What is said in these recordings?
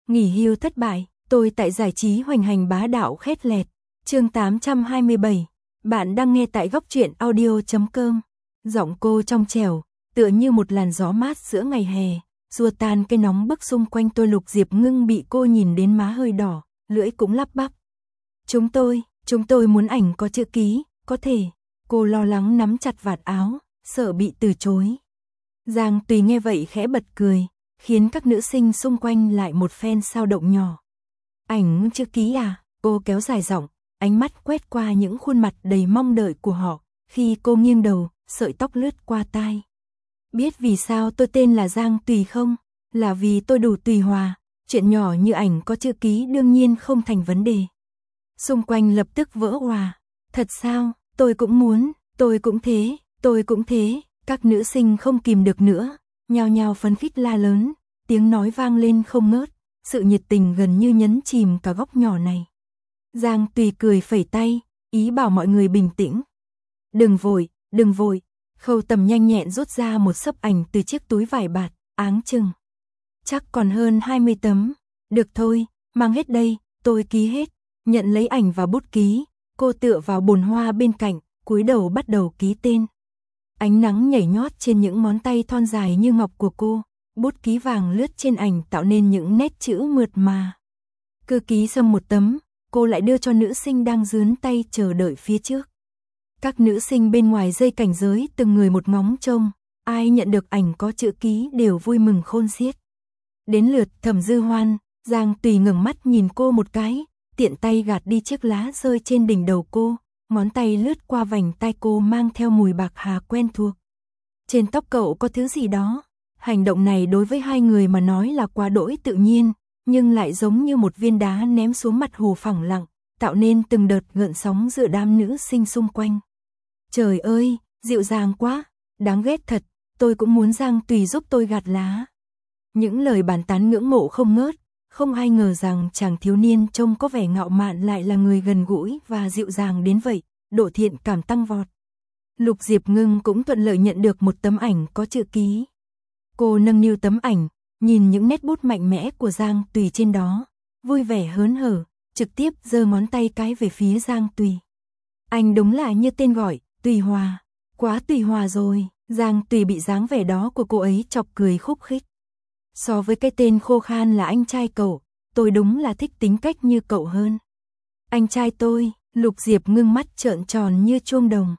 Nghỉ hưu thất bại, tôi tại giải trí hoành hành bá đạo khét lẹt. Chương 827. Bạn đang nghe tại góc truyện audio.com. Giọng cô trong trẻo, tựa như một làn gió mát giữa ngày hè, xua tan cái nóng bức xung quanh tôi. Lục Diệp Ngưng bị cô nhìn đến má hơi đỏ, lưỡi cũng lắp bắp. Chúng tôi muốn ảnh có chữ ký, có thể. Cô lo lắng nắm chặt vạt áo, sợ bị từ chối. Giang Tùy nghe vậy khẽ bật cười, khiến các nữ sinh xung quanh lại một phen sao động nhỏ. Ảnh chữ ký à? Cô kéo dài giọng, ánh mắt quét qua những khuôn mặt đầy mong đợi của họ. Khi cô nghiêng đầu, sợi tóc lướt qua tai. Biết vì sao tôi tên là Giang Tùy không? Là vì tôi đủ tùy hòa. Chuyện nhỏ như ảnh có chữ ký đương nhiên không thành vấn đề. Xung quanh lập tức vỡ òa. Thật sao? Tôi cũng muốn, tôi cũng thế. Các nữ sinh không kìm được nữa, nhao nhao phấn khích la lớn, tiếng nói vang lên không ngớt, sự nhiệt tình gần như nhấn chìm cả góc nhỏ này. Giang Tùy cười phẩy tay, ý bảo mọi người bình tĩnh. Đừng vội. Khâu Tầm nhanh nhẹn rút ra một xấp ảnh từ chiếc túi vải bạt, áng chừng. Chắc còn hơn 20 tấm. Được thôi, mang hết đây, tôi ký hết. Nhận lấy ảnh và bút ký, cô tựa vào bồn hoa bên cạnh, cúi đầu bắt đầu ký tên. Ánh nắng nhảy nhót trên những ngón tay thon dài như ngọc của cô, bút ký vàng lướt trên ảnh tạo nên những nét chữ mượt mà. Cứ ký xong một tấm, cô lại đưa cho nữ sinh đang dướn tay chờ đợi phía trước. Các nữ sinh bên ngoài dây cảnh giới từng người một ngóng trông, ai nhận được ảnh có chữ ký đều vui mừng khôn xiết. Đến lượt Thẩm Dư Hoan, Giang Tùy ngẩng mắt nhìn cô một cái, tiện tay gạt đi chiếc lá rơi trên đỉnh đầu cô, ngón tay lướt qua vành tai cô mang theo mùi bạc hà quen thuộc. Trên tóc cậu có thứ gì đó. Hành động này đối với hai người mà nói là quá đỗi tự nhiên, nhưng lại giống như một viên đá ném xuống mặt hồ phẳng lặng, tạo nên từng đợt gợn sóng giữa đám nữ sinh xung quanh. Trời ơi, dịu dàng quá, đáng ghét thật, tôi cũng muốn Giang Tùy giúp tôi gạt lá. Những lời bàn tán ngưỡng mộ không ngớt, không ai ngờ rằng chàng thiếu niên trông có vẻ ngạo mạn lại là người gần gũi và dịu dàng đến vậy, độ thiện cảm tăng vọt. Lục Diệp Ngưng cũng thuận lợi nhận được một tấm ảnh có chữ ký. Cô nâng niu tấm ảnh, nhìn những nét bút mạnh mẽ của Giang Tùy trên đó, vui vẻ hớn hở, trực tiếp giơ ngón tay cái về phía Giang Tùy. Anh đúng là như tên gọi, Tùy Hòa, quá tùy hòa rồi. Giang Tùy bị dáng vẻ đó của cô ấy chọc cười khúc khích. So với cái tên khô khan là anh trai cậu, tôi đúng là thích tính cách như cậu hơn. Anh trai tôi, Lục Diệp Ngưng mắt trợn tròn như chuông đồng.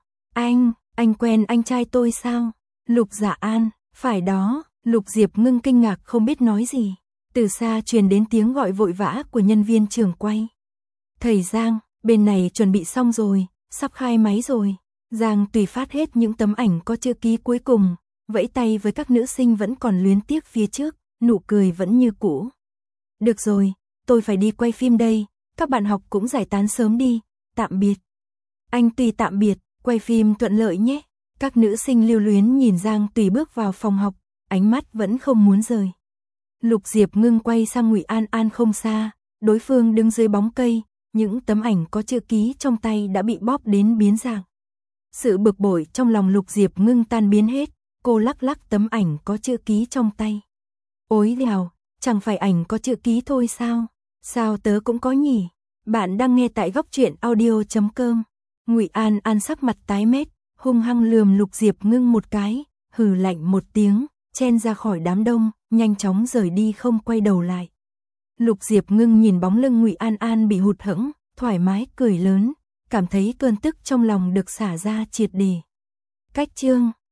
Anh quen anh trai tôi sao? Lục Dạ An, phải đó. Lục Diệp Ngưng kinh ngạc không biết nói gì. Từ xa truyền đến tiếng gọi vội vã của nhân viên trường quay. Thầy Giang, bên này chuẩn bị xong rồi, sắp khai máy rồi. Giang Tùy phát hết những tấm ảnh có chữ ký cuối cùng, vẫy tay với các nữ sinh vẫn còn luyến tiếc phía trước, nụ cười vẫn như cũ. Được rồi, tôi phải đi quay phim đây, các bạn học cũng giải tán sớm đi, tạm biệt. Anh Tùy tạm biệt, quay phim thuận lợi nhé. Các nữ sinh lưu luyến nhìn Giang Tùy bước vào phòng học, ánh mắt vẫn không muốn rời. Lục Diệp Ngưng quay sang Ngụy An An không xa, đối phương đứng dưới bóng cây, những tấm ảnh có chữ ký trong tay đã bị bóp đến biến dạng. Sự bực bội trong lòng Lục Diệp Ngưng tan biến hết, cô lắc lắc tấm ảnh có chữ ký trong tay. Ôi đào, chẳng phải ảnh có chữ ký thôi sao? Sao tớ cũng có nhỉ? Bạn đang nghe tại góc truyện audio.com. Ngụy An An sắc mặt tái mét, hung hăng lườm Lục Diệp Ngưng một cái, hừ lạnh một tiếng, chen ra khỏi đám đông, nhanh chóng rời đi không quay đầu lại. Lục Diệp Ngưng nhìn bóng lưng Ngụy An An bị hụt hẫng, thoải mái cười lớn, cảm thấy cơn tức trong lòng được xả ra triệt để. Cách chương